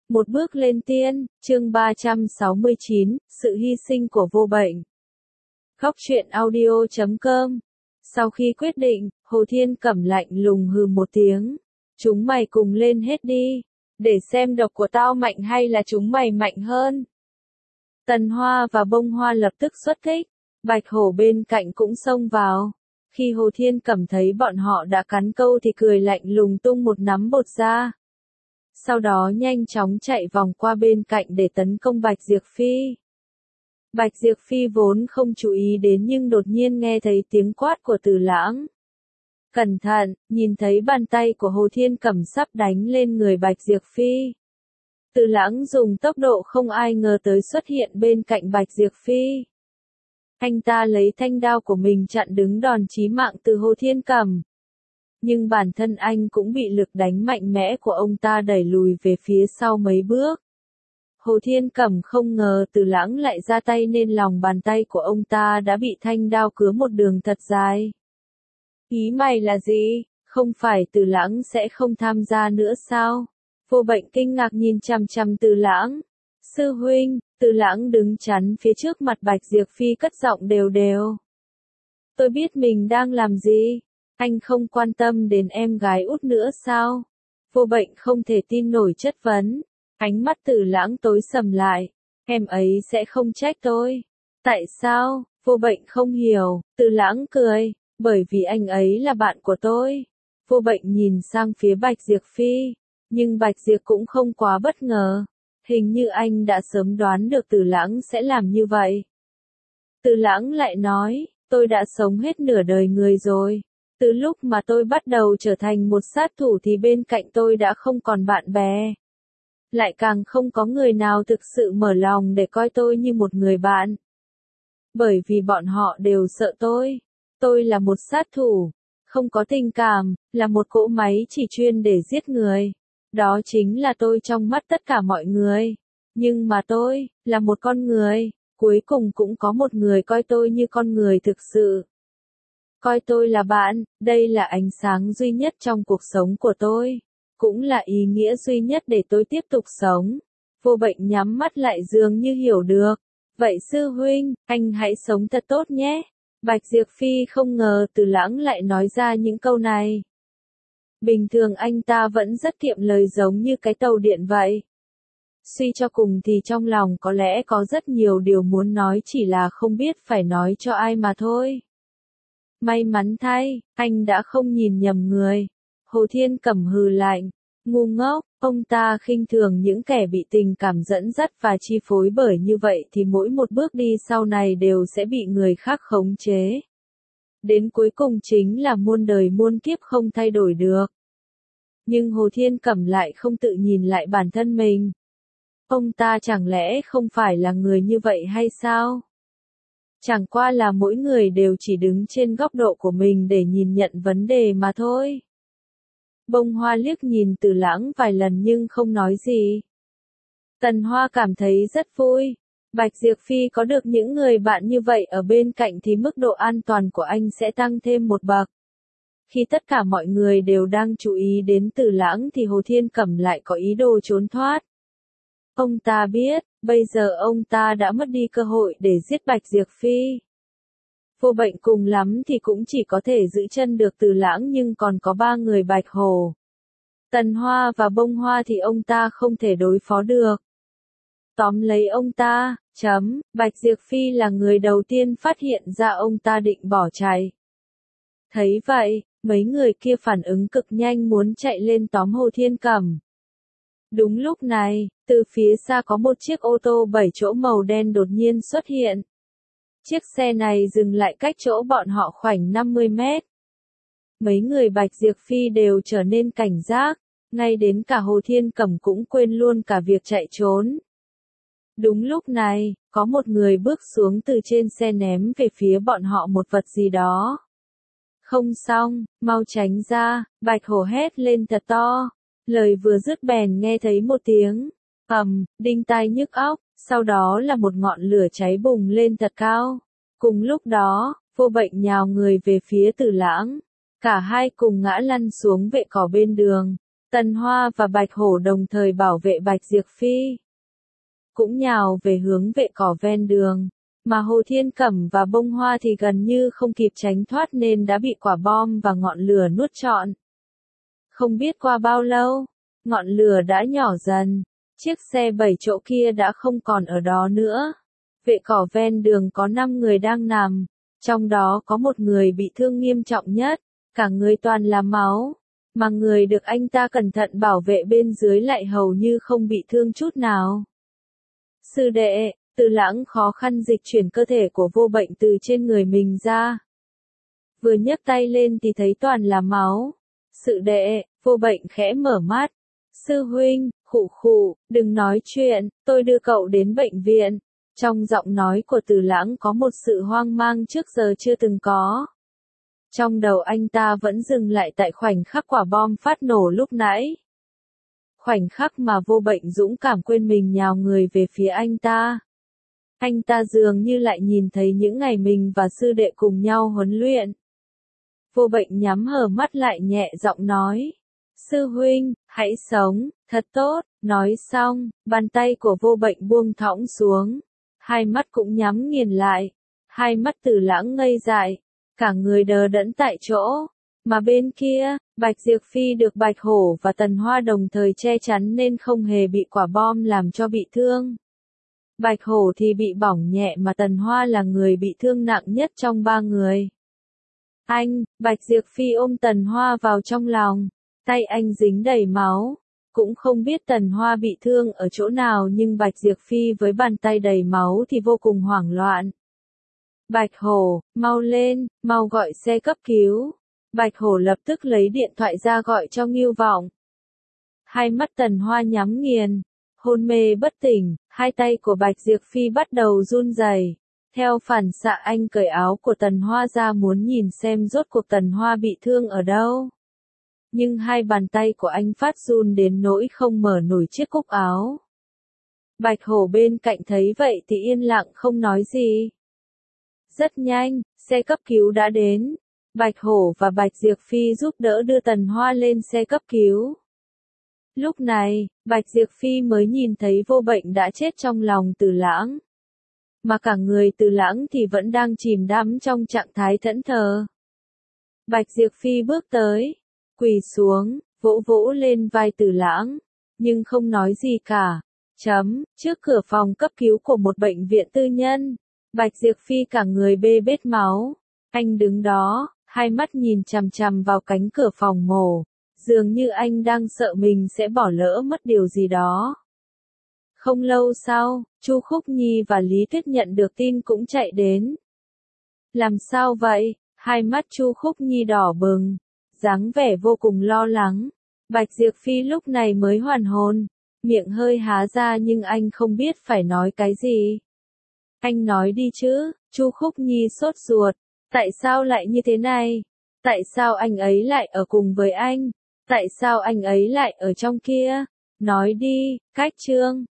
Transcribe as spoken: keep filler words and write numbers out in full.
Một bước lên tiên, chương ba trăm sáu mươi chín, sự hy sinh của vô bệnh. Khóc chuyện audio chấm com. Sau khi quyết định, Hồ Thiên Cẩm lạnh lùng hừ một tiếng. Chúng mày cùng lên hết đi, để xem độc của tao mạnh hay là chúng mày mạnh hơn. Tần Hoa và Bông Hoa lập tức xuất kích, Bạch Hổ bên cạnh cũng xông vào. Khi Hồ Thiên Cẩm thấy bọn họ đã cắn câu thì cười lạnh lùng tung một nắm bột ra. Sau đó nhanh chóng chạy vòng qua bên cạnh để tấn công Bạch Diệp Phi. Bạch Diệp Phi vốn không chú ý đến nhưng đột nhiên nghe thấy tiếng quát của Từ Lãng. Cẩn thận, nhìn thấy bàn tay của Hồ Thiên Cẩm sắp đánh lên người Bạch Diệp Phi. Từ Lãng dùng tốc độ không ai ngờ tới xuất hiện bên cạnh Bạch Diệp Phi. Anh ta lấy thanh đao của mình chặn đứng đòn chí mạng từ Hồ Thiên Cẩm. Nhưng bản thân anh cũng bị lực đánh mạnh mẽ của ông ta đẩy lùi về phía sau mấy bước. Hồ Thiên Cẩm không ngờ Từ Lãng lại ra tay nên lòng bàn tay của ông ta đã bị thanh đao cứa một đường thật dài. Ý mày là gì? Không phải Từ Lãng sẽ không tham gia nữa sao? Vô Bệnh kinh ngạc nhìn chằm chằm Từ Lãng. Sư huynh, Từ Lãng đứng chắn phía trước mặt Bạch Diệp Phi cất giọng đều đều. Tôi biết mình đang làm gì. Anh không quan tâm đến em gái út nữa sao? Vô Bệnh không thể tin nổi chất vấn. Ánh mắt Từ Lãng tối sầm lại. Em ấy sẽ không trách tôi. Tại sao? Vô Bệnh không hiểu. Từ Lãng cười. Bởi vì anh ấy là bạn của tôi. Vô Bệnh nhìn sang phía Bạch Diệp Phi. Nhưng Bạch Diệp cũng không quá bất ngờ. Hình như anh đã sớm đoán được Từ Lãng sẽ làm như vậy. Từ Lãng lại nói, tôi đã sống hết nửa đời người rồi. Từ lúc mà tôi bắt đầu trở thành một sát thủ thì bên cạnh tôi đã không còn bạn bè. Lại càng không có người nào thực sự mở lòng để coi tôi như một người bạn. Bởi vì bọn họ đều sợ tôi. Tôi là một sát thủ, không có tình cảm, là một cỗ máy chỉ chuyên để giết người. Đó chính là tôi trong mắt tất cả mọi người. Nhưng mà tôi, là một con người, cuối cùng cũng có một người coi tôi như con người thực sự. Coi tôi là bạn, đây là ánh sáng duy nhất trong cuộc sống của tôi. Cũng là ý nghĩa duy nhất để tôi tiếp tục sống. Vô Bệnh nhắm mắt lại dường như hiểu được. Vậy sư huynh, anh hãy sống thật tốt nhé. Bạch Diệp Phi không ngờ Từ Lãng lại nói ra những câu này. Bình thường anh ta vẫn rất kiệm lời giống như cái tàu điện vậy. Suy cho cùng thì trong lòng có lẽ có rất nhiều điều muốn nói chỉ là không biết phải nói cho ai mà thôi. May mắn thay, anh đã không nhìn nhầm người. Hồ Thiên Cẩm hừ lạnh. Ngu ngốc, ông ta khinh thường những kẻ bị tình cảm dẫn dắt và chi phối bởi như vậy thì mỗi một bước đi sau này đều sẽ bị người khác khống chế. Đến cuối cùng chính là muôn đời muôn kiếp không thay đổi được. Nhưng Hồ Thiên Cẩm lại không tự nhìn lại bản thân mình. Ông ta chẳng lẽ không phải là người như vậy hay sao? Chẳng qua là mỗi người đều chỉ đứng trên góc độ của mình để nhìn nhận vấn đề mà thôi. Bông Hoa liếc nhìn Từ Lãng vài lần nhưng không nói gì. Tần Hoa cảm thấy rất vui. Bạch Diệp Phi có được những người bạn như vậy ở bên cạnh thì mức độ an toàn của anh sẽ tăng thêm một bậc. Khi tất cả mọi người đều đang chú ý đến Từ Lãng thì Hồ Thiên Cẩm lại có ý đồ trốn thoát. Ông ta biết, bây giờ ông ta đã mất đi cơ hội để giết Bạch Diệp Phi. Vô Bệnh cùng lắm thì cũng chỉ có thể giữ chân được Từ Lãng nhưng còn có ba người Bạch Hổ. Tần Hoa và Bông Hoa thì ông ta không thể đối phó được. Tóm lấy ông ta, chấm, Bạch Diệp Phi là người đầu tiên phát hiện ra ông ta định bỏ chạy. Thấy vậy, mấy người kia phản ứng cực nhanh muốn chạy lên tóm Hồ Thiên Cẩm. Đúng lúc này, từ phía xa có một chiếc ô tô bảy chỗ màu đen đột nhiên xuất hiện. Chiếc xe này dừng lại cách chỗ bọn họ khoảng năm mươi mét. Mấy người Bạch Diệp Phi đều trở nên cảnh giác, ngay đến cả Hồ Thiên Cẩm cũng quên luôn cả việc chạy trốn. Đúng lúc này, có một người bước xuống từ trên xe ném về phía bọn họ một vật gì đó. Không xong, mau tránh ra, Bạch Hổ hét lên thật to. Lời vừa dứt bèn nghe thấy một tiếng ầm, đinh tai nhức óc, sau đó là một ngọn lửa cháy bùng lên thật cao. Cùng lúc đó, Vô Bệnh nhào người về phía Từ Lãng. Cả hai cùng ngã lăn xuống vệ cỏ bên đường. Tần Hoa và Bạch Hổ đồng thời bảo vệ Bạch Diệp Phi. Cũng nhào về hướng vệ cỏ ven đường, mà Hồ Thiên Cẩm và Bông Hoa thì gần như không kịp tránh thoát nên đã bị quả bom và ngọn lửa nuốt trọn. Không biết qua bao lâu, ngọn lửa đã nhỏ dần, chiếc xe bảy chỗ kia đã không còn ở đó nữa. Vệ cỏ ven đường có năm người đang nằm, trong đó có một người bị thương nghiêm trọng nhất, cả người toàn là máu, mà người được anh ta cẩn thận bảo vệ bên dưới lại hầu như không bị thương chút nào. Sư đệ, Từ Lãng khó khăn dịch chuyển cơ thể của Vô Bệnh từ trên người mình ra. Vừa nhấc tay lên thì thấy toàn là máu. Sư đệ, Vô Bệnh khẽ mở mắt. Sư huynh, khụ khụ, đừng nói chuyện, tôi đưa cậu đến bệnh viện. Trong giọng nói của Từ Lãng có một sự hoang mang trước giờ chưa từng có. Trong đầu anh ta vẫn dừng lại tại khoảnh khắc quả bom phát nổ lúc nãy. Khoảnh khắc mà Vô Bệnh dũng cảm quên mình nhào người về phía anh ta. Anh ta dường như lại nhìn thấy những ngày mình và sư đệ cùng nhau huấn luyện. Vô Bệnh nhắm hờ mắt lại nhẹ giọng nói. Sư huynh, hãy sống, thật tốt. Nói xong, bàn tay của Vô Bệnh buông thõng xuống. Hai mắt cũng nhắm nghiền lại. Hai mắt Từ Lãng ngây dại. Cả người đờ đẫn tại chỗ. Mà bên kia, Bạch Diệp Phi được Bạch Hổ và Tần Hoa đồng thời che chắn nên không hề bị quả bom làm cho bị thương. Bạch Hổ thì bị bỏng nhẹ mà Tần Hoa là người bị thương nặng nhất trong ba người. Anh, Bạch Diệp Phi ôm Tần Hoa vào trong lòng, tay anh dính đầy máu. Cũng không biết Tần Hoa bị thương ở chỗ nào nhưng Bạch Diệp Phi với bàn tay đầy máu thì vô cùng hoảng loạn. Bạch Hổ, mau lên, mau gọi xe cấp cứu. Bạch Hổ lập tức lấy điện thoại ra gọi cho Ngưu Vọng. Hai mắt Tần Hoa nhắm nghiền, hôn mê bất tỉnh, hai tay của Bạch Diệp Phi bắt đầu run rẩy. Theo phản xạ anh cởi áo của Tần Hoa ra muốn nhìn xem rốt cuộc Tần Hoa bị thương ở đâu. Nhưng hai bàn tay của anh phát run đến nỗi không mở nổi chiếc cúc áo. Bạch Hổ bên cạnh thấy vậy thì yên lặng không nói gì. Rất nhanh, xe cấp cứu đã đến. Bạch Hổ và Bạch Diệp Phi giúp đỡ đưa Tần Hoa lên xe cấp cứu. Lúc này, Bạch Diệp Phi mới nhìn thấy Vô Bệnh đã chết trong lòng Từ Lãng. Mà cả người Từ Lãng thì vẫn đang chìm đắm trong trạng thái thẫn thờ. Bạch Diệp Phi bước tới, quỳ xuống, vỗ vỗ lên vai Từ Lãng, nhưng không nói gì cả. Chấm, trước cửa phòng cấp cứu của một bệnh viện tư nhân, Bạch Diệp Phi cả người bê bết máu. Anh đứng đó, hai mắt nhìn chằm chằm vào cánh cửa phòng mổ, dường như anh đang sợ mình sẽ bỏ lỡ mất điều gì đó. Không lâu sau, Chu Khúc Nhi và Lý Tuyết nhận được tin cũng chạy đến. Làm sao vậy? Hai mắt Chu Khúc Nhi đỏ bừng, dáng vẻ vô cùng lo lắng. Bạch Diệp Phi lúc này mới hoàn hồn, miệng hơi há ra nhưng anh không biết phải nói cái gì. Anh nói đi chứ, Chu Khúc Nhi sốt ruột. Tại sao lại như thế này? Tại sao anh ấy lại ở cùng với anh? Tại sao anh ấy lại ở trong kia? Nói đi, Cách Trương.